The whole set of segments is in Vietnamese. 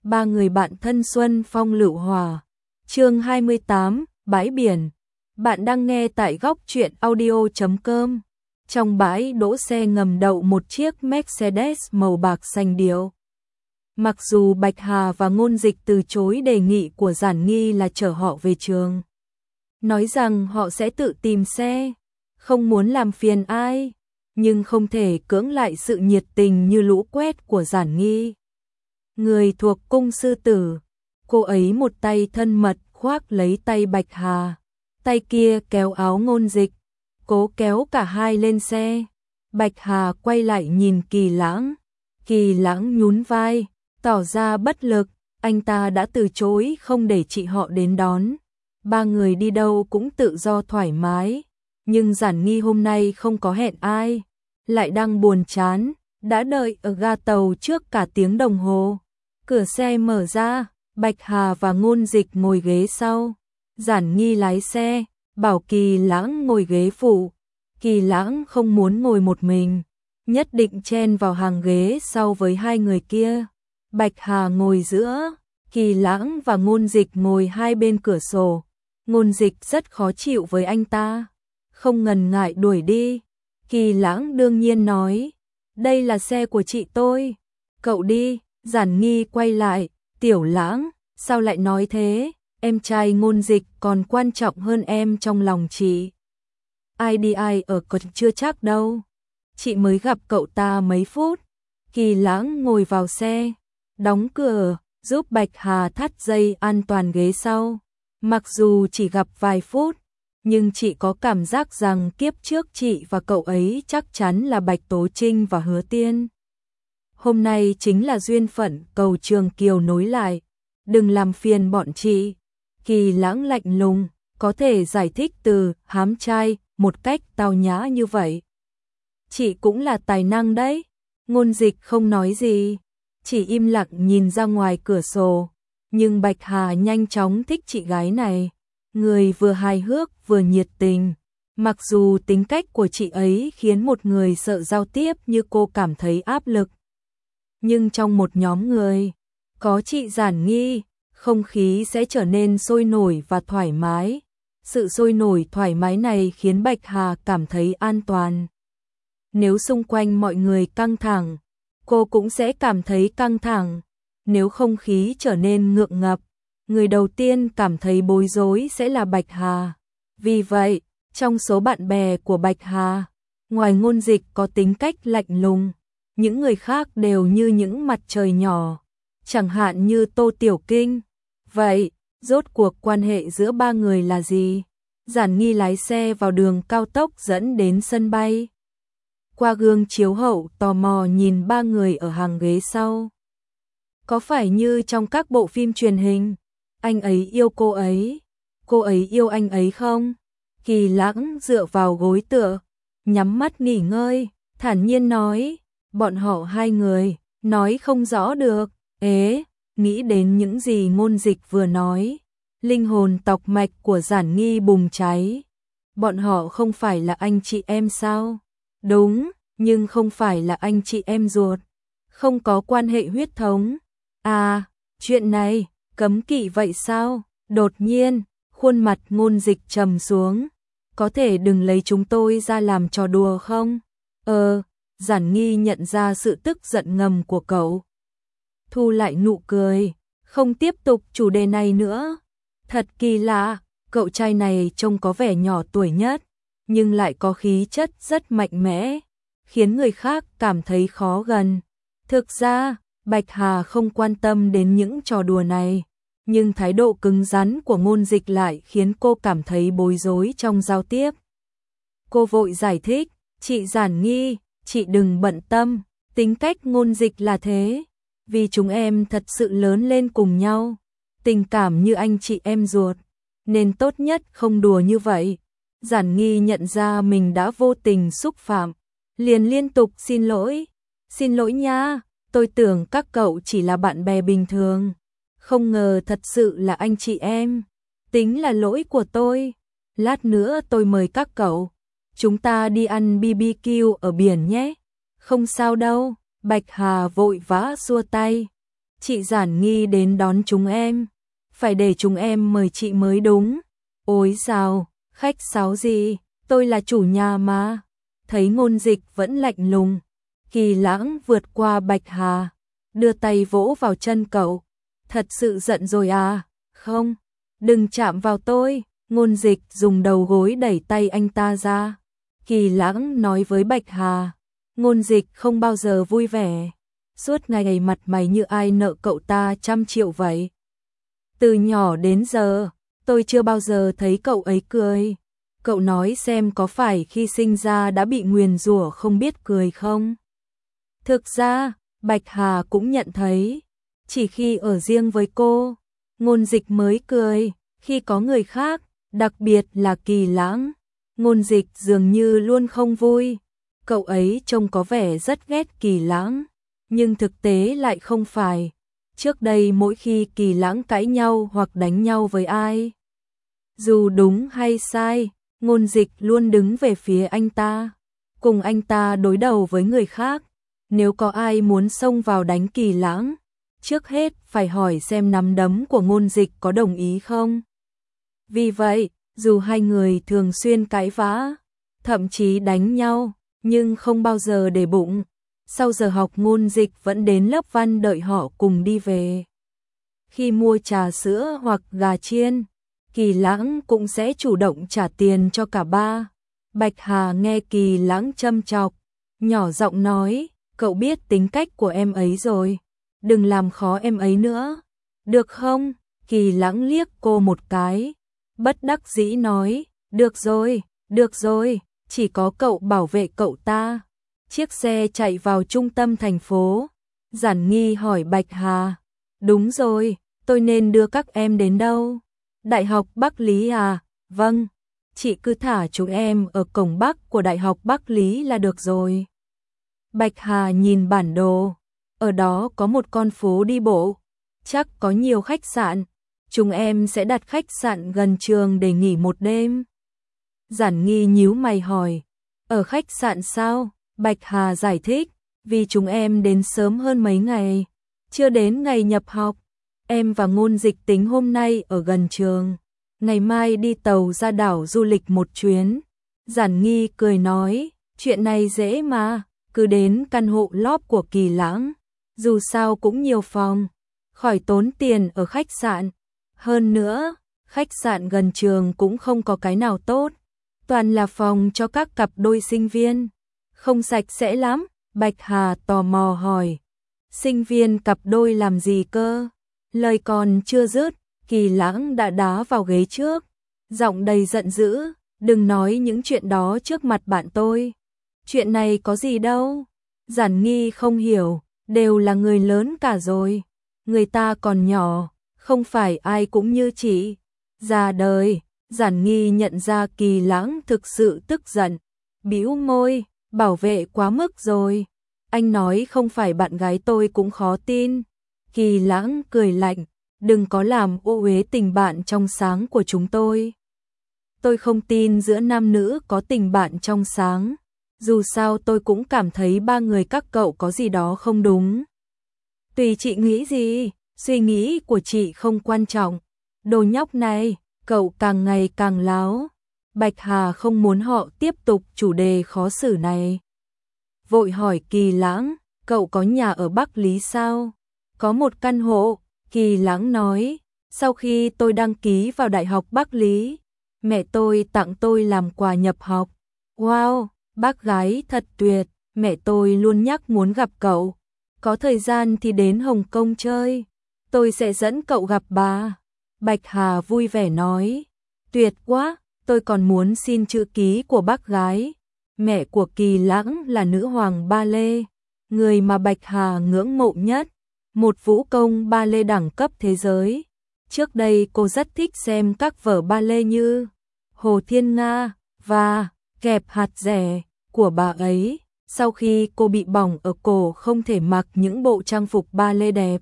Ba người bạn thân xuân phong lựu hòa. Chương 28, bãi biển. Bạn đang nghe tại góc truyện audio.com. Trong bãi đỗ xe ngầm đậu một chiếc Mercedes màu bạc xanh điệu. Mặc dù Bạch Hà và Ngôn Dịch từ chối đề nghị của Giản Nghi là chở họ về trường, nói rằng họ sẽ tự tìm xe, không muốn làm phiền ai, nhưng không thể cưỡng lại sự nhiệt tình như lũ quét của Giản Nghi. Người thuộc cung sư tử, cô ấy một tay thân mật khoác lấy tay Bạch Hà, tay kia kéo áo Ngôn Dịch, cố kéo cả hai lên xe. Bạch Hà quay lại nhìn Kỳ Lãng nhún vai, tỏ ra bất lực, anh ta đã từ chối không để chị họ đến đón. Ba người đi đâu cũng tự do thoải mái, nhưng Giản Nghi hôm nay không có hẹn ai, lại đang buồn chán, đã đợi ở ga tàu trước cả tiếng đồng hồ. Cửa xe mở ra, Bạch Hà và Ngôn Dịch ngồi ghế sau, Giản Nghi lái xe, bảo Kỳ Lãng ngồi ghế phụ. Kỳ Lãng không muốn ngồi một mình, nhất định chen vào hàng ghế sau với hai người kia. Bạch Hà ngồi giữa, Kỳ Lãng và Ngôn Dịch ngồi hai bên cửa sổ. Ngôn Dịch rất khó chịu với anh ta, không ngần ngại đuổi đi. Kỳ Lãng đương nhiên nói, đây là xe của chị tôi, cậu đi. Giản Nghi quay lại, Tiểu Lãng, sao lại nói thế, em trai Ngôn Dịch còn quan trọng hơn em trong lòng chị. Ai đi ai ở còn chưa chắc đâu, chị mới gặp cậu ta mấy phút. Kỳ Lãng ngồi vào xe, đóng cửa, giúp Bạch Hà thắt dây an toàn ghế sau. Mặc dù chỉ gặp vài phút, nhưng chị có cảm giác rằng kiếp trước chị và cậu ấy chắc chắn là Bạch Tố Trinh và Hứa Tiên. Hôm nay chính là duyên phận cầu Trường Kiều nối lại, đừng làm phiền bọn chị. Kỳ Lãng lạnh lùng, có thể giải thích từ hám trai một cách tao nhã như vậy. Chị cũng là tài năng đấy. Ngôn Dịch không nói gì, chỉ im lặng nhìn ra ngoài cửa sổ. Nhưng Bạch Hà nhanh chóng thích chị gái này, người vừa hài hước vừa nhiệt tình. Mặc dù tính cách của chị ấy khiến một người sợ giao tiếp như cô cảm thấy áp lực, nhưng trong một nhóm người có chị Giản Nghi, không khí sẽ trở nên sôi nổi và thoải mái. Sự sôi nổi thoải mái này khiến Bạch Hà cảm thấy an toàn. Nếu xung quanh mọi người căng thẳng, cô cũng sẽ cảm thấy căng thẳng. Nếu không khí trở nên ngượng ngập, người đầu tiên cảm thấy bối rối sẽ là Bạch Hà. Vì vậy, trong số bạn bè của Bạch Hà, ngoài Ngôn Dịch có tính cách lạnh lùng, những người khác đều như những mặt trời nhỏ, chẳng hạn như Tô Tiểu Kinh. Vậy, rốt cuộc quan hệ giữa ba người là gì? Giản Nghi lái xe vào đường cao tốc dẫn đến sân bay. Qua gương chiếu hậu tò mò nhìn ba người ở hàng ghế sau. Có phải như trong các bộ phim truyền hình, anh ấy yêu cô ấy yêu anh ấy không? Kỳ Lãng dựa vào gối tựa, nhắm mắt nghỉ ngơi, thản nhiên nói, bọn họ hai người, nói không rõ được. Nghĩ đến những gì Ngôn Dịch vừa nói, linh hồn tọc mạch của Giản Nghi bùng cháy. Bọn họ không phải là anh chị em sao? Đúng, nhưng không phải là anh chị em ruột, không có quan hệ huyết thống. À, chuyện này, cấm kỵ vậy sao? Đột nhiên, khuôn mặt Ngôn Dịch trầm xuống. Có thể đừng lấy chúng tôi ra làm trò đùa không? Giản Nghi nhận ra sự tức giận ngầm của cậu, thu lại nụ cười, không tiếp tục chủ đề này nữa. Thật kỳ lạ, cậu trai này trông có vẻ nhỏ tuổi nhất, nhưng lại có khí chất rất mạnh mẽ, khiến người khác cảm thấy khó gần. Thực ra, Bạch Hà không quan tâm đến những trò đùa này, nhưng thái độ cứng rắn của Ngôn Dịch lại khiến cô cảm thấy bối rối trong giao tiếp. Cô vội giải thích, chị Giản Nghi, chị đừng bận tâm, tính cách Ngôn Dịch là thế, vì chúng em thật sự lớn lên cùng nhau, tình cảm như anh chị em ruột, nên tốt nhất không đùa như vậy. Giản Nghi nhận ra mình đã vô tình xúc phạm, liền liên tục xin lỗi nha, tôi tưởng các cậu chỉ là bạn bè bình thường, không ngờ thật sự là anh chị em, tính là lỗi của tôi, lát nữa tôi mời các cậu, chúng ta đi ăn BBQ ở biển nhé. Không sao đâu, Bạch Hà vội vã xua tay. Chị Giản Nghi đến đón chúng em. Phải để chúng em mời chị mới đúng. Ôi dào, khách sáo gì, tôi là chủ nhà mà. Thấy Ngôn Dịch vẫn lạnh lùng, Kỳ Lãng vượt qua Bạch Hà, đưa tay vỗ vào chân cậu. Thật sự giận rồi à? Không, đừng chạm vào tôi. Ngôn Dịch dùng đầu gối đẩy tay anh ta ra. Kỳ Lãng nói với Bạch Hà, Ngôn Dịch không bao giờ vui vẻ. Suốt ngày mặt mày như ai nợ cậu ta 100 triệu vậy. Từ nhỏ đến giờ, tôi chưa bao giờ thấy cậu ấy cười. Cậu nói xem có phải khi sinh ra đã bị nguyền rủa không biết cười không? Thực ra, Bạch Hà cũng nhận thấy, chỉ khi ở riêng với cô, Ngôn Dịch mới cười, khi có người khác, đặc biệt là Kỳ Lãng, Ngôn Dịch dường như luôn không vui. Cậu ấy trông có vẻ rất ghét Kỳ Lãng, nhưng thực tế lại không phải. Trước đây mỗi khi Kỳ Lãng cãi nhau hoặc đánh nhau với ai, dù đúng hay sai, Ngôn Dịch luôn đứng về phía anh ta, cùng anh ta đối đầu với người khác. Nếu có ai muốn xông vào đánh Kỳ Lãng, trước hết phải hỏi xem nắm đấm của Ngôn Dịch có đồng ý không. Vì vậy, dù hai người thường xuyên cãi vã, thậm chí đánh nhau, nhưng không bao giờ để bụng. Sau giờ học Ngôn Dịch vẫn đến lớp văn đợi họ cùng đi về. Khi mua trà sữa hoặc gà chiên, Kỳ Lãng cũng sẽ chủ động trả tiền cho cả ba. Bạch Hà nghe Kỳ Lãng châm chọc, nhỏ giọng nói, cậu biết tính cách của em ấy rồi, đừng làm khó em ấy nữa, được không? Kỳ Lãng liếc cô một cái, bất đắc dĩ nói, được rồi, chỉ có cậu bảo vệ cậu ta. Chiếc xe chạy vào trung tâm thành phố. Giản Nghi hỏi Bạch Hà, đúng rồi, tôi nên đưa các em đến đâu? Đại học Bắc Lý à? Vâng, chị cứ thả chúng em ở cổng Bắc của Đại học Bắc Lý là được rồi. Bạch Hà nhìn bản đồ, ở đó có một con phố đi bộ, chắc có nhiều khách sạn, chúng em sẽ đặt khách sạn gần trường để nghỉ một đêm. Giản Nghi nhíu mày hỏi, ở khách sạn sao? Bạch Hà giải thích, vì chúng em đến sớm hơn mấy ngày, chưa đến ngày nhập học. Em và Ngôn Dịch tính hôm nay ở gần trường, ngày mai đi tàu ra đảo du lịch một chuyến. Giản Nghi cười nói, chuyện này dễ mà, cứ đến căn hộ lóp của Kỳ Lãng, dù sao cũng nhiều phòng, khỏi tốn tiền ở khách sạn. Hơn nữa, khách sạn gần trường cũng không có cái nào tốt, toàn là phòng cho các cặp đôi sinh viên, không sạch sẽ lắm. Bạch Hà tò mò hỏi, sinh viên cặp đôi làm gì cơ? Lời còn chưa dứt, Kỳ Lãng đã đá vào ghế trước, giọng đầy giận dữ, đừng nói những chuyện đó trước mặt bạn tôi. Chuyện này có gì đâu? Giản Nghi không hiểu, đều là người lớn cả rồi, người ta còn nhỏ, không phải ai cũng như chị. Già đời. Giản Nghi nhận ra Kỳ Lãng thực sự tức giận, bĩu môi, bảo vệ quá mức rồi. Anh nói không phải bạn gái tôi cũng khó tin. Kỳ Lãng cười lạnh, đừng có làm ô uế tình bạn trong sáng của chúng tôi. Tôi không tin giữa nam nữ có tình bạn trong sáng. Dù sao tôi cũng cảm thấy ba người các cậu có gì đó không đúng. Tùy chị nghĩ gì, suy nghĩ của chị không quan trọng. Đồ nhóc này, cậu càng ngày càng láo. Bạch Hà không muốn họ tiếp tục chủ đề khó xử này. Vội hỏi Kỳ Lãng, cậu có nhà ở Bắc Lý sao? Có một căn hộ. Kỳ Lãng nói, sau khi tôi đăng ký vào Đại học Bắc Lý, mẹ tôi tặng tôi làm quà nhập học. Wow, bác gái thật tuyệt, mẹ tôi luôn nhắc muốn gặp cậu. Có thời gian thì đến Hồng Kông chơi, tôi sẽ dẫn cậu gặp bà. Bạch Hà vui vẻ nói, tuyệt quá, tôi còn muốn xin chữ ký của bác gái. Mẹ của Kỳ Lãng là nữ hoàng ba lê, người mà Bạch Hà ngưỡng mộ nhất, một vũ công ba lê đẳng cấp thế giới. Trước đây cô rất thích xem các vở ba lê như Hồ Thiên Nga và Kẹp hạt rẻ của bà ấy. Sau khi cô bị bỏng ở cổ không thể mặc những bộ trang phục ba lê đẹp,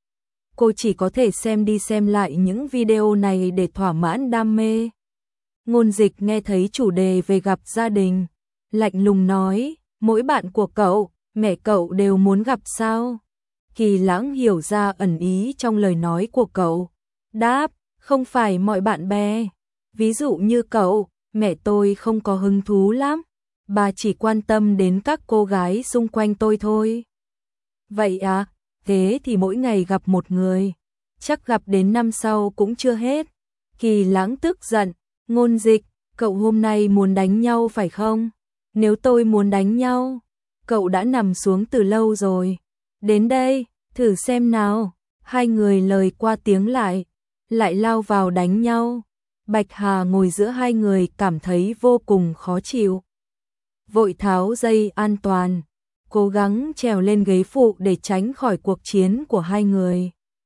cô chỉ có thể xem đi xem lại những video này để thỏa mãn đam mê. Ngôn Dịch nghe thấy chủ đề về gặp gia đình, lạnh lùng nói, mỗi bạn của cậu, mẹ cậu đều muốn gặp sao? Kỳ Lãng hiểu ra ẩn ý trong lời nói của cậu. Đáp, không phải mọi bạn bè. Ví dụ như cậu, mẹ tôi không có hứng thú lắm. Bà chỉ quan tâm đến các cô gái xung quanh tôi thôi. Vậy à, thế thì mỗi ngày gặp một người. Chắc gặp đến năm sau cũng chưa hết. Kỳ Lãng tức giận, Ngôn Dịch, cậu hôm nay muốn đánh nhau phải không? Nếu tôi muốn đánh nhau, cậu đã nằm xuống từ lâu rồi. Đến đây, thử xem nào. Hai người lời qua tiếng lại lao vào đánh nhau. Bạch Hà ngồi giữa hai người cảm thấy vô cùng khó chịu. Vội tháo dây an toàn, cố gắng trèo lên ghế phụ để tránh khỏi cuộc chiến của hai người.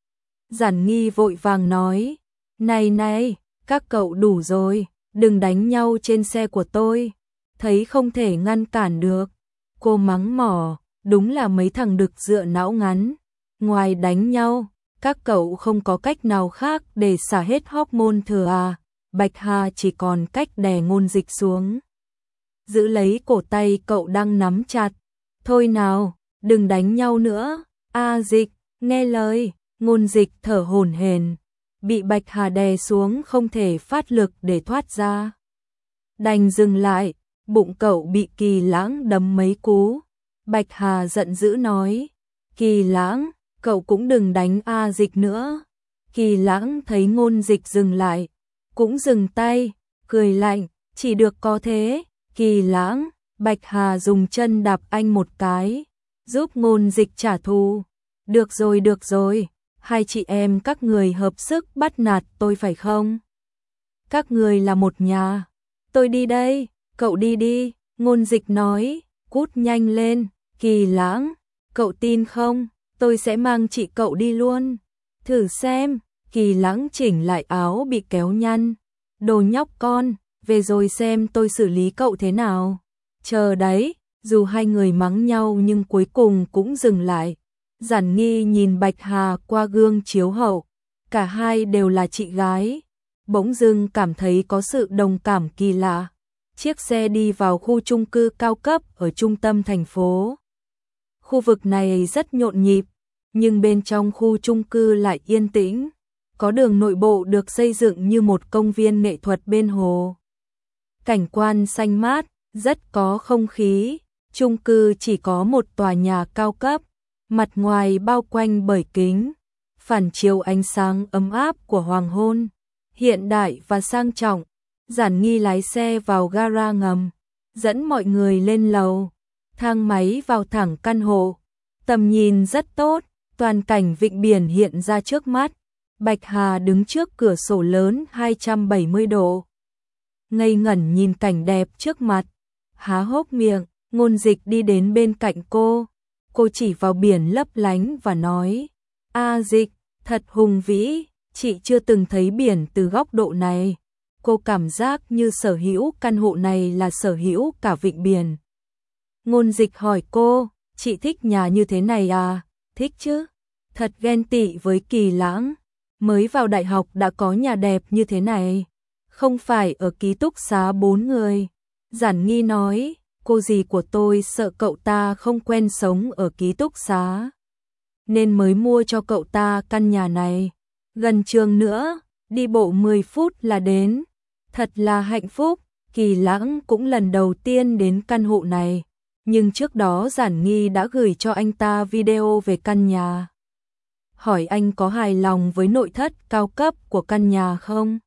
Giản Nghi vội vàng nói, này, các cậu đủ rồi, đừng đánh nhau trên xe của tôi, thấy không thể ngăn cản được. Cô mắng mỏ, đúng là mấy thằng đực dựa não ngắn. Ngoài đánh nhau, các cậu không có cách nào khác để xả hết hormone thừa à? Bạch Hà chỉ còn cách đè Ngôn Dịch xuống, giữ lấy cổ tay cậu đang nắm chặt. Thôi nào, đừng đánh nhau nữa. Dịch, nghe lời. Ngôn Dịch thở hổn hển, bị Bạch Hà đè xuống không thể phát lực để thoát ra. Đành dừng lại, bụng cậu bị Kỳ Lãng đấm mấy cú. Bạch Hà giận dữ nói, Kỳ Lãng, cậu cũng đừng đánh Dịch nữa. Kỳ Lãng thấy Ngôn Dịch dừng lại, cũng dừng tay, cười lạnh, chỉ được có thế. Kỳ Lãng, Bạch Hà dùng chân đạp anh một cái, giúp Ngôn Dịch trả thù. Được rồi, hai chị em các người hợp sức bắt nạt tôi phải không? Các người là một nhà. Tôi đi đây, cậu đi. Ngôn Dịch nói, cút nhanh lên. Kỳ Lãng, cậu tin không? Tôi sẽ mang chị cậu đi luôn. Thử xem. Kỳ Lãng chỉnh lại áo bị kéo nhăn. Đồ nhóc con, về rồi xem tôi xử lý cậu thế nào. Chờ đấy, dù hai người mắng nhau nhưng cuối cùng cũng dừng lại. Giản Nghi nhìn Bạch Hà qua gương chiếu hậu, cả hai đều là chị gái. Bỗng dưng cảm thấy có sự đồng cảm kỳ lạ. Chiếc xe đi vào khu chung cư cao cấp ở trung tâm thành phố. Khu vực này rất nhộn nhịp, nhưng bên trong khu chung cư lại yên tĩnh. Có đường nội bộ được xây dựng như một công viên nghệ thuật bên hồ. Cảnh quan xanh mát, rất có không khí. Chung cư chỉ có một tòa nhà cao cấp, mặt ngoài bao quanh bởi kính, phản chiếu ánh sáng ấm áp của hoàng hôn, hiện đại và sang trọng. Giản Nghi lái xe vào gara ngầm, dẫn mọi người lên lầu, thang máy vào thẳng căn hộ. Tầm nhìn rất tốt, toàn cảnh vịnh biển hiện ra trước mắt. Bạch Hà đứng trước cửa sổ lớn 270 độ, ngây ngẩn nhìn cảnh đẹp trước mặt, há hốc miệng. Ngôn Dịch đi đến bên cạnh cô chỉ vào biển lấp lánh và nói, Dịch, thật hùng vĩ, chị chưa từng thấy biển từ góc độ này. Cô cảm giác như sở hữu căn hộ này là sở hữu cả vịnh biển. Ngôn Dịch hỏi cô, chị thích nhà như thế này à? Thích chứ, thật ghen tị với Kỳ Lãng, mới vào đại học đã có nhà đẹp như thế này. Không phải ở ký túc xá 4 người. Giản Nghi nói, cô dì của tôi sợ cậu ta không quen sống ở ký túc xá, nên mới mua cho cậu ta căn nhà này. Gần trường nữa, đi bộ 10 phút là đến. Thật là hạnh phúc. Kỳ Lãng cũng lần đầu tiên đến căn hộ này, nhưng trước đó Giản Nghi đã gửi cho anh ta video về căn nhà. Hỏi anh có hài lòng với nội thất cao cấp của căn nhà không?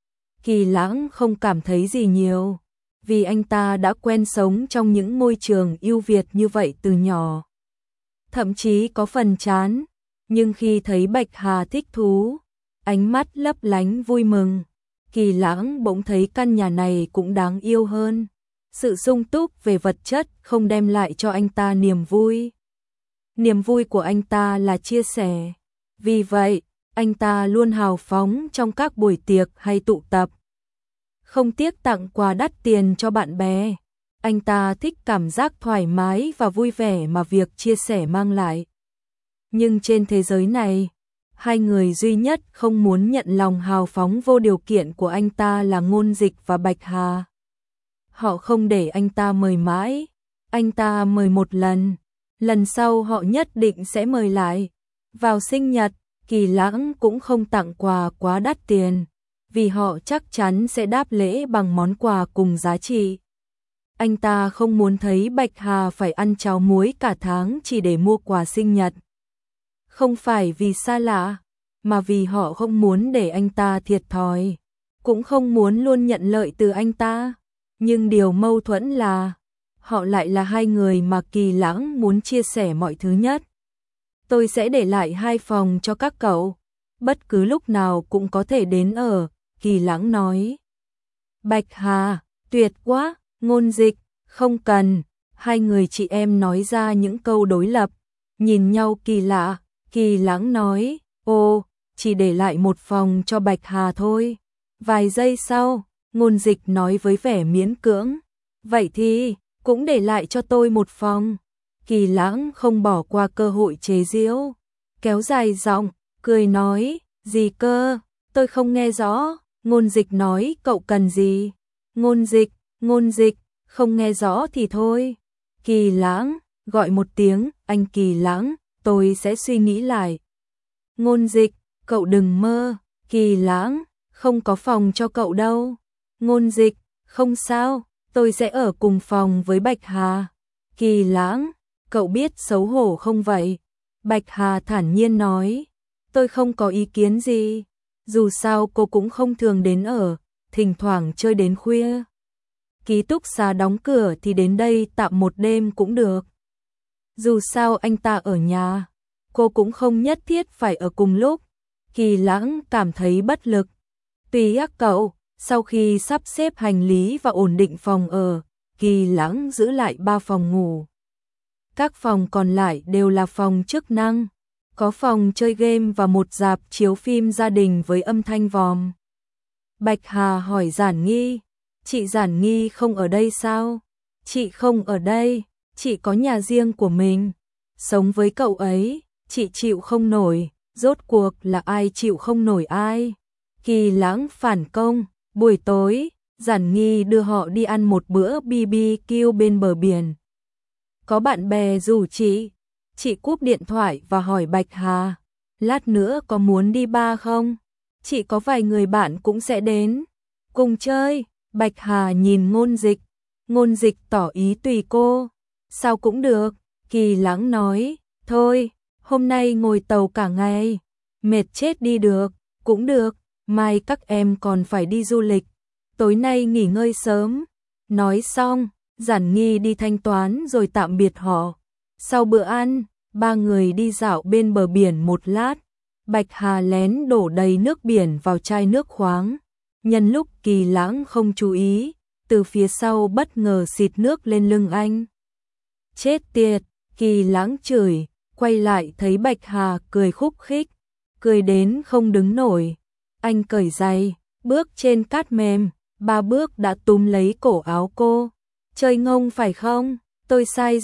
Kỳ Lãng không cảm thấy gì nhiều, vì anh ta đã quen sống trong những môi trường ưu việt như vậy từ nhỏ. Thậm chí có phần chán, nhưng khi thấy Bạch Hà thích thú, ánh mắt lấp lánh vui mừng, Kỳ Lãng bỗng thấy căn nhà này cũng đáng yêu hơn. Sự sung túc về vật chất không đem lại cho anh ta niềm vui. Niềm vui của anh ta là chia sẻ. Vì vậy, anh ta luôn hào phóng trong các buổi tiệc hay tụ tập. Không tiếc tặng quà đắt tiền cho bạn bè. Anh ta thích cảm giác thoải mái và vui vẻ mà việc chia sẻ mang lại. Nhưng trên thế giới này, hai người duy nhất không muốn nhận lòng hào phóng vô điều kiện của anh ta là Ngôn Dịch và Bạch Hà. Họ không để anh ta mời mãi, anh ta mời một lần, lần sau họ nhất định sẽ mời lại. Vào sinh nhật, Kỳ Lãng cũng không tặng quà quá đắt tiền, vì họ chắc chắn sẽ đáp lễ bằng món quà cùng giá trị. Anh ta không muốn thấy Bạch Hà phải ăn cháo muối cả tháng chỉ để mua quà sinh nhật. Không phải vì xa lạ, mà vì họ không muốn để anh ta thiệt thòi, cũng không muốn luôn nhận lợi từ anh ta. Nhưng điều mâu thuẫn là, họ lại là hai người mà Kỳ Lãng muốn chia sẻ mọi thứ nhất. Tôi sẽ để lại 2 phòng cho các cậu, bất cứ lúc nào cũng có thể đến ở, Kỳ Lãng nói. Bạch Hà, tuyệt quá, Ngôn Dịch, không cần. Hai người chị em nói ra những câu đối lập, nhìn nhau kỳ lạ. Kỳ Lãng nói, ô, chỉ để lại 1 phòng cho Bạch Hà thôi. Vài giây sau, Ngôn Dịch nói với vẻ miễn cưỡng, vậy thì cũng để lại cho tôi 1 phòng. Kỳ Lãng không bỏ qua cơ hội chế giễu, kéo dài giọng, cười nói, gì cơ, tôi không nghe rõ. Ngôn Dịch nói, cậu cần gì? Ngôn Dịch, không nghe rõ thì thôi. Kỳ Lãng, gọi một tiếng, anh Kỳ Lãng, tôi sẽ suy nghĩ lại. Ngôn Dịch, cậu đừng mơ. Kỳ Lãng, không có phòng cho cậu đâu. Ngôn Dịch, không sao, tôi sẽ ở cùng phòng với Bạch Hà. Kỳ Lãng, cậu biết xấu hổ không vậy? Bạch Hà thản nhiên nói, tôi không có ý kiến gì. Dù sao cô cũng không thường đến ở, thỉnh thoảng chơi đến khuya. Ký túc xá đóng cửa thì đến đây tạm 1 đêm cũng được. Dù sao anh ta ở nhà, cô cũng không nhất thiết phải ở cùng lúc. Kỳ Lãng cảm thấy bất lực. Tùy các cậu, sau khi sắp xếp hành lý và ổn định phòng ở, Kỳ Lãng giữ lại 3 phòng ngủ. Các phòng còn lại đều là phòng chức năng, có phòng chơi game và 1 rạp chiếu phim gia đình với âm thanh vòm. Bạch Hà hỏi Giản Nghi, chị Giản Nghi không ở đây sao? Chị không ở đây, chị có nhà riêng của mình. Sống với cậu ấy, chị chịu không nổi, rốt cuộc là ai chịu không nổi ai? Kỳ Lãng phản công, buổi tối, Giản Nghi đưa họ đi ăn một bữa BBQ bên bờ biển. Có bạn bè rủ chị cúp điện thoại và hỏi Bạch Hà, lát nữa có muốn đi bar không? Chị có vài người bạn cũng sẽ đến, cùng chơi. Bạch Hà nhìn Ngôn Dịch tỏ ý tùy cô. Sao cũng được, Kỳ Lãng nói, thôi, hôm nay ngồi tàu cả ngày, mệt chết đi được, cũng được, mai các em còn phải đi du lịch, tối nay nghỉ ngơi sớm. Nói xong, Giản Nghi đi thanh toán rồi tạm biệt họ. Sau bữa ăn, 3 người đi dạo bên bờ biển một lát. Bạch Hà lén đổ đầy nước biển vào chai nước khoáng. Nhân lúc Kỳ Lãng không chú ý, từ phía sau bất ngờ xịt nước lên lưng anh. Chết tiệt, Kỳ Lãng chửi, quay lại thấy Bạch Hà cười khúc khích, cười đến không đứng nổi. Anh cởi giày, bước trên cát mềm, 3 bước đã túm lấy cổ áo cô. Chơi ngông phải không? Tôi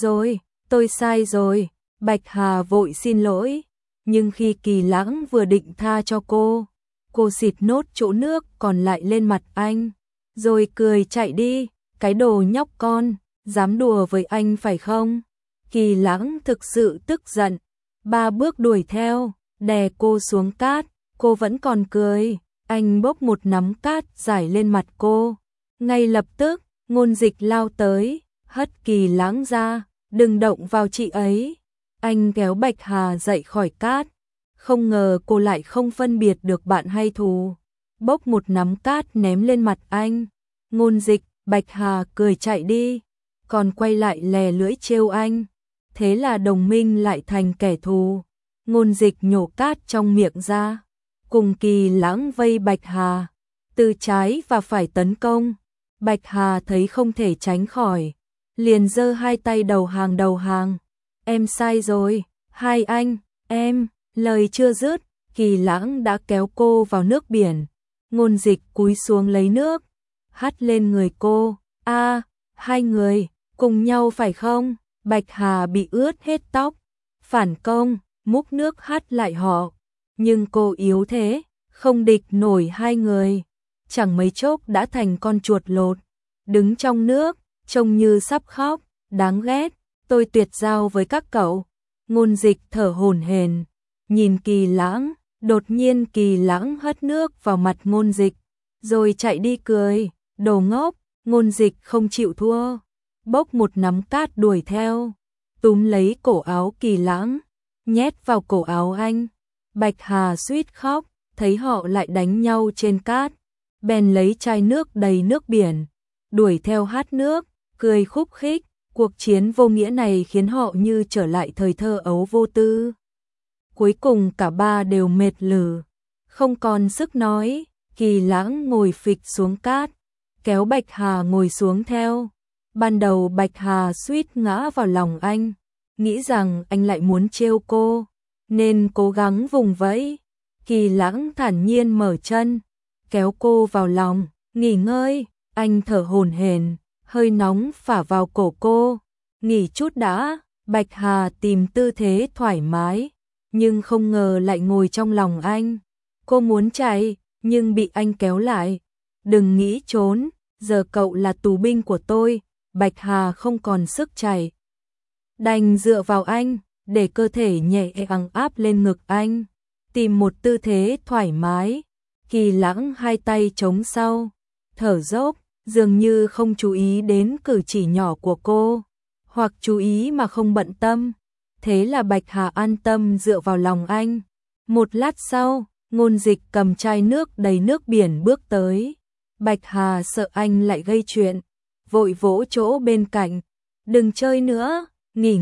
sai rồi. Bạch Hà vội xin lỗi, nhưng khi Kỳ Lãng vừa định tha cho cô xịt nốt chỗ nước còn lại lên mặt anh, rồi cười chạy đi, cái đồ nhóc con, dám đùa với anh phải không? Kỳ Lãng thực sự tức giận, 3 bước đuổi theo, đè cô xuống cát, cô vẫn còn cười, anh bốc một nắm cát rải lên mặt cô. Ngay lập tức, Ngôn Dịch lao tới, hất Kỳ Lãng ra, đừng động vào chị ấy. Anh kéo Bạch Hà dậy khỏi cát, không ngờ cô lại không phân biệt được bạn hay thù, bốc một nắm cát ném lên mặt anh. Ngôn Dịch, Bạch Hà cười chạy đi, còn quay lại lè lưỡi trêu anh. Thế là đồng minh lại thành kẻ thù. Ngôn Dịch nhổ cát trong miệng ra, cùng Kỳ Lãng vây Bạch Hà, từ trái và phải tấn công. Bạch Hà thấy không thể tránh khỏi, liền giơ 2 tay đầu hàng. Em sai rồi, hai anh, em. Lời chưa dứt, Kỳ Lãng đã kéo cô vào nước biển. Ngôn Dịch cúi xuống lấy nước, hắt lên người cô. Hai người, cùng nhau phải không? Bạch Hà bị ướt hết tóc, phản công, múc nước hắt lại họ. Nhưng cô yếu thế, không địch nổi 2 người. Chẳng mấy chốc đã thành con chuột lột, đứng trong nước, trông như sắp khóc, đáng ghét. tôi tuyệt giao với các cậu. Ngôn Dịch thở hổn hển, nhìn Kỳ Lãng, đột nhiên Kỳ Lãng hất nước vào mặt Ngôn Dịch, rồi chạy đi cười, đồ ngốc. Ngôn Dịch không chịu thua, bốc một nắm cát đuổi theo, túm lấy cổ áo Kỳ Lãng, nhét vào cổ áo anh. Bạch Hà suýt khóc, thấy họ lại đánh nhau trên cát, bèn lấy chai nước đầy nước biển, đuổi theo hát nước, cười khúc khích. Cuộc chiến vô nghĩa này khiến họ như trở lại thời thơ ấu vô tư. Cuối cùng cả ba đều mệt lử, không còn sức nói. Kỳ Lãng ngồi phịch xuống cát, kéo Bạch Hà ngồi xuống theo. Ban đầu Bạch Hà suýt ngã vào lòng anh, nghĩ rằng anh lại muốn trêu cô, nên cố gắng vùng vẫy. Kỳ Lãng thản nhiên mở chân, kéo cô vào lòng, nghỉ ngơi. Anh thở hổn hển, hơi nóng phả vào cổ cô. Nghỉ chút đã. Bạch Hà tìm tư thế thoải mái, nhưng không ngờ lại ngồi trong lòng anh. Cô muốn chạy, nhưng bị anh kéo lại. Đừng nghĩ trốn, giờ cậu là tù binh của tôi. Bạch Hà không còn sức chạy, đành dựa vào anh, để cơ thể nhẹ nhàng áp lên ngực anh, tìm một tư thế thoải mái. Kỳ Lãng hai tay chống sau, thở dốc, dường như không chú ý đến cử chỉ nhỏ của cô, hoặc chú ý mà không bận tâm. Thế là Bạch Hà an tâm dựa vào lòng anh. Một lát sau, Ngôn Dịch cầm chai nước đầy nước biển bước tới. Bạch Hà sợ anh lại gây chuyện, vội vỗ chỗ bên cạnh. Đừng chơi nữa, nghỉ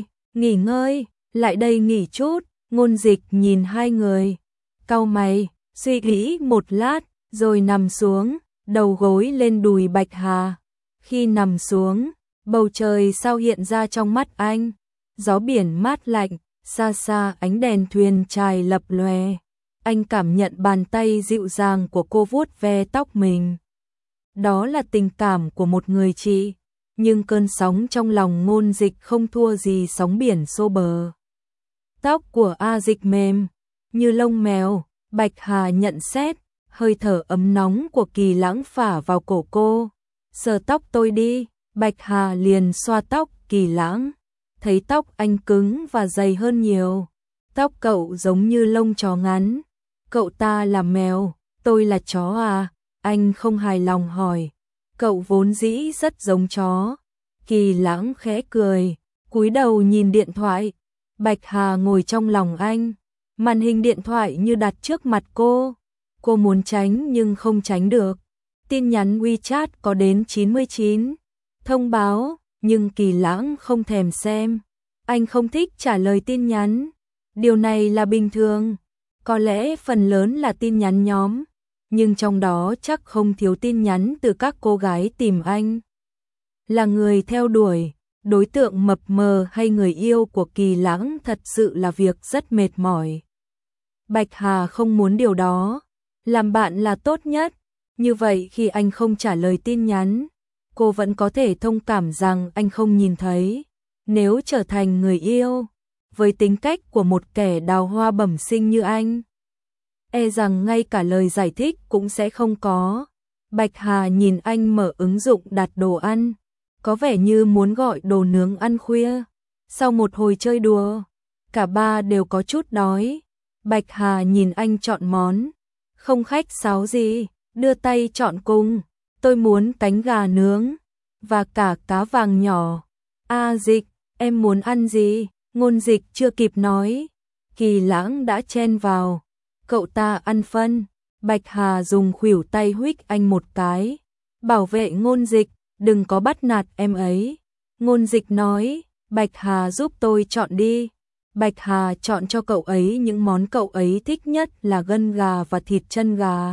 ngơi, lại đây nghỉ chút. Ngôn Dịch nhìn hai người, cau mày, suy nghĩ một lát, rồi nằm xuống, đầu gối lên đùi Bạch Hà. Khi nằm xuống, bầu trời sao hiện ra trong mắt anh, gió biển mát lạnh, xa xa ánh đèn thuyền chài lập lòe. Anh cảm nhận bàn tay dịu dàng của cô vuốt ve tóc mình. Đó là tình cảm của một người chị, nhưng cơn sóng trong lòng Ngôn Dịch không thua gì sóng biển xô bờ. Tóc của A Dịch mềm như lông mèo. Bạch Hà nhận xét, hơi thở ấm nóng của Kỳ Lãng phả vào cổ cô. Sờ tóc tôi đi. Bạch Hà liền xoa tóc Kỳ Lãng, thấy tóc anh cứng và dày hơn nhiều. Tóc cậu giống như lông chó ngắn. Cậu ta là mèo, tôi là chó à? Anh không hài lòng hỏi. Cậu vốn dĩ rất giống chó. Kỳ Lãng khẽ cười, cúi đầu nhìn điện thoại. Bạch Hà ngồi trong lòng anh, màn hình điện thoại như đặt trước mặt cô. Cô muốn tránh nhưng không tránh được. Tin nhắn WeChat có đến 99 thông báo, nhưng Kỳ Lãng không thèm xem. Anh không thích trả lời tin nhắn. Điều này là bình thường. Có lẽ phần lớn là tin nhắn nhóm, nhưng trong đó chắc không thiếu tin nhắn từ các cô gái tìm anh. Là người theo đuổi, đối tượng mập mờ hay người yêu của Kỳ Lãng thật sự là việc rất mệt mỏi. Bạch Hà không muốn điều đó. Làm bạn là tốt nhất. Như vậy khi anh không trả lời tin nhắn, cô vẫn có thể thông cảm rằng anh không nhìn thấy. Nếu trở thành người yêu, với tính cách của một kẻ đào hoa bẩm sinh như anh, e rằng ngay cả lời giải thích cũng sẽ không có. Bạch Hà nhìn anh mở ứng dụng đặt đồ ăn, có vẻ như muốn gọi đồ nướng ăn khuya. Sau một hồi chơi đùa, cả ba đều có chút đói. Bạch Hà nhìn anh chọn món, không khách sáo gì, đưa tay chọn cùng. Tôi muốn cánh gà nướng và cả cá vàng nhỏ. A Dịch, em muốn ăn gì? Ngôn Dịch chưa kịp nói, Kỳ Lãng đã chen vào. Cậu ta ăn phân. Bạch Hà dùng khuỷu tay huých anh một cái. Bảo vệ Ngôn Dịch, đừng có bắt nạt em ấy. Ngôn Dịch nói, Bạch Hà giúp tôi chọn đi. Bạch Hà chọn cho cậu ấy những món cậu ấy thích nhất là gân gà và thịt chân gà.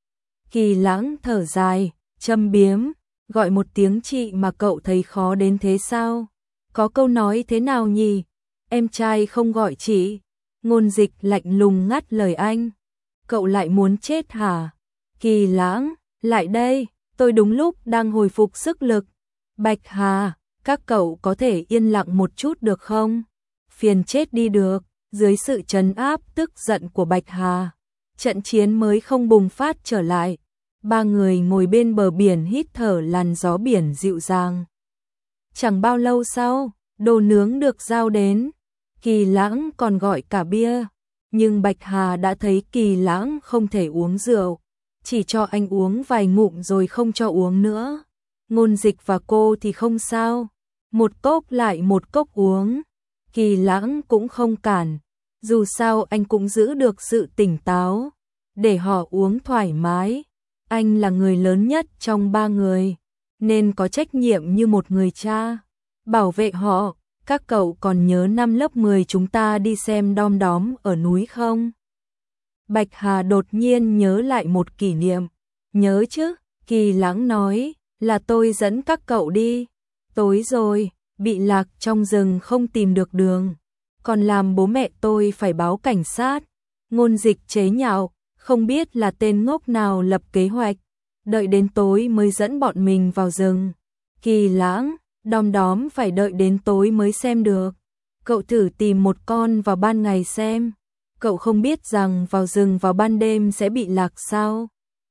Kỳ Lãng thở dài, châm biếm, gọi một tiếng chị mà cậu thấy khó đến thế sao? Có câu nói thế nào nhỉ? Em trai không gọi chị. Ngôn Dịch lạnh lùng ngắt lời anh. Cậu lại muốn chết hả? Kỳ Lãng, lại đây, tôi đúng lúc đang hồi phục sức lực. Bạch Hà, các cậu có thể yên lặng một chút được không? Phiền chết đi được. Dưới sự trấn áp tức giận của Bạch Hà, trận chiến mới không bùng phát trở lại. Ba người ngồi bên bờ biển hít thở làn gió biển dịu dàng. Chẳng bao lâu sau, đồ nướng được giao đến. Kỳ Lãng còn gọi cả bia, nhưng Bạch Hà đã thấy Kỳ Lãng không thể uống rượu, chỉ cho anh uống vài ngụm rồi không cho uống nữa. Ngôn Dịch và cô thì không sao, một cốc lại một cốc uống. Kỳ Lãng cũng không cản, dù sao anh cũng giữ được sự tỉnh táo, để họ uống thoải mái. Anh là người lớn nhất trong ba người, nên có trách nhiệm như một người cha, bảo vệ họ. Các cậu còn nhớ năm lớp 10 chúng ta đi xem đom đóm ở núi không? Bạch Hà đột nhiên nhớ lại một kỷ niệm. Nhớ chứ, Kỳ Lãng nói, là tôi dẫn các cậu đi. Tối rồi, bị lạc trong rừng không tìm được đường, còn làm bố mẹ tôi phải báo cảnh sát. Ngôn Dịch chế nhạo, không biết là tên ngốc nào lập kế hoạch, đợi đến tối mới dẫn bọn mình vào rừng. Kỳ Lãng, đom đóm phải đợi đến tối mới xem được. Cậu thử tìm một con vào ban ngày xem. Cậu không biết rằng vào rừng vào ban đêm sẽ bị lạc sao?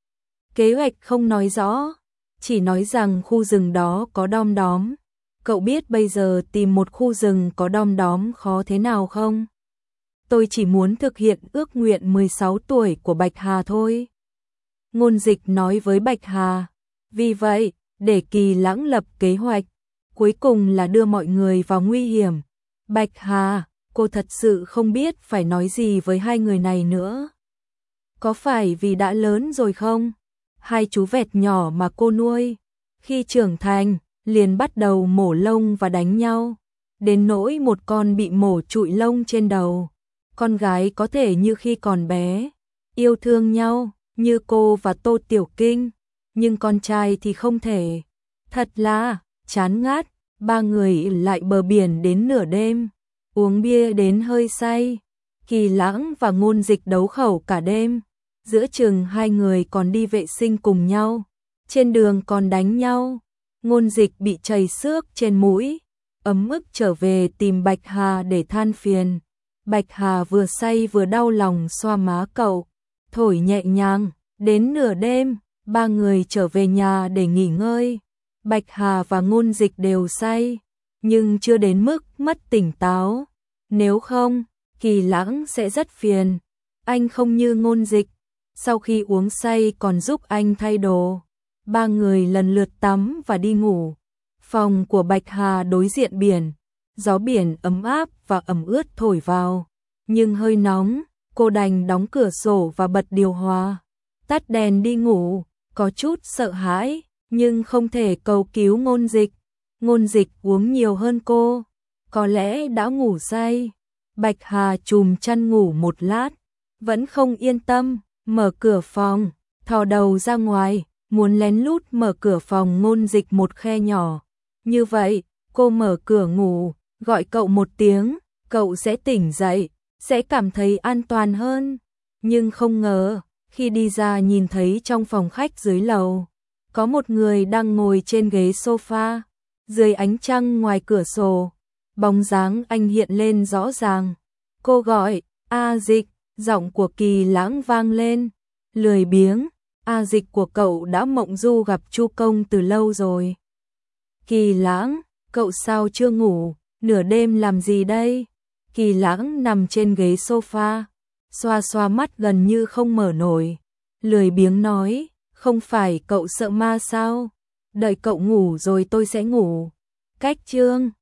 Kế hoạch không nói rõ, chỉ nói rằng khu rừng đó có đom đóm. Cậu biết bây giờ tìm một khu rừng có đom đóm khó thế nào không? Tôi chỉ muốn thực hiện ước nguyện 16 tuổi của Bạch Hà thôi. Ngôn Dịch nói với Bạch Hà. Vì vậy, để Kỳ Lãng lập kế hoạch, cuối cùng là đưa mọi người vào nguy hiểm. Bạch Hà, cô thật sự không biết phải nói gì với hai người này nữa. Có phải vì đã lớn rồi không? Hai chú vẹt nhỏ mà cô nuôi, khi trưởng thành, liền bắt đầu mổ lông và đánh nhau. Đến nỗi một con bị mổ trụi lông trên đầu. Con gái có thể như khi còn bé, yêu thương nhau, như cô và Tô Tiểu Kinh. Nhưng con trai thì không thể. Thật là chán ngát. Ba người lại bờ biển đến nửa đêm, uống bia đến hơi say. Kỳ Lãng và Ngôn Dịch đấu khẩu cả đêm. Giữa chừng hai người còn đi vệ sinh cùng nhau, trên đường còn đánh nhau. Ngôn Dịch bị chảy xước trên mũi, ấm ức trở về tìm Bạch Hà để than phiền. Bạch Hà vừa say vừa đau lòng xoa má cậu, thổi nhẹ nhàng. Đến nửa đêm, ba người trở về nhà để nghỉ ngơi. Bạch Hà và Ngôn Dịch đều say, nhưng chưa đến mức mất tỉnh táo. Nếu không, Kỳ Lãng sẽ rất phiền. Anh không như Ngôn Dịch, sau khi uống say còn giúp anh thay đồ. Ba người lần lượt tắm và đi ngủ. Phòng của Bạch Hà đối diện biển, gió biển ấm áp và ẩm ướt thổi vào, nhưng hơi nóng. Cô đành đóng cửa sổ và bật điều hòa, tắt đèn đi ngủ, có chút sợ hãi, nhưng không thể cầu cứu Ngôn Dịch. Ngôn Dịch uống nhiều hơn cô, có lẽ đã ngủ say. Bạch Hà chùm chăn ngủ một lát, vẫn không yên tâm, mở cửa phòng, thò đầu ra ngoài, muốn lén lút mở cửa phòng Ngôn Dịch một khe nhỏ. Như vậy, cô mở cửa ngủ, gọi cậu một tiếng, cậu sẽ tỉnh dậy, sẽ cảm thấy an toàn hơn. Nhưng không ngờ, khi đi ra nhìn thấy trong phòng khách dưới lầu, có một người đang ngồi trên ghế sofa, dưới ánh trăng ngoài cửa sổ, bóng dáng anh hiện lên rõ ràng. Cô gọi, A Dịch, giọng của Kỳ Lãng vang lên, lười biếng, A Dịch của cậu đã mộng du gặp Chu Công từ lâu rồi. Kỳ Lãng, cậu sao chưa ngủ, nửa đêm làm gì đây? Kỳ Lãng nằm trên ghế sofa, xoa xoa mắt gần như không mở nổi, lười biếng nói, không phải cậu sợ ma sao? Đợi cậu ngủ rồi tôi sẽ ngủ. Cách chương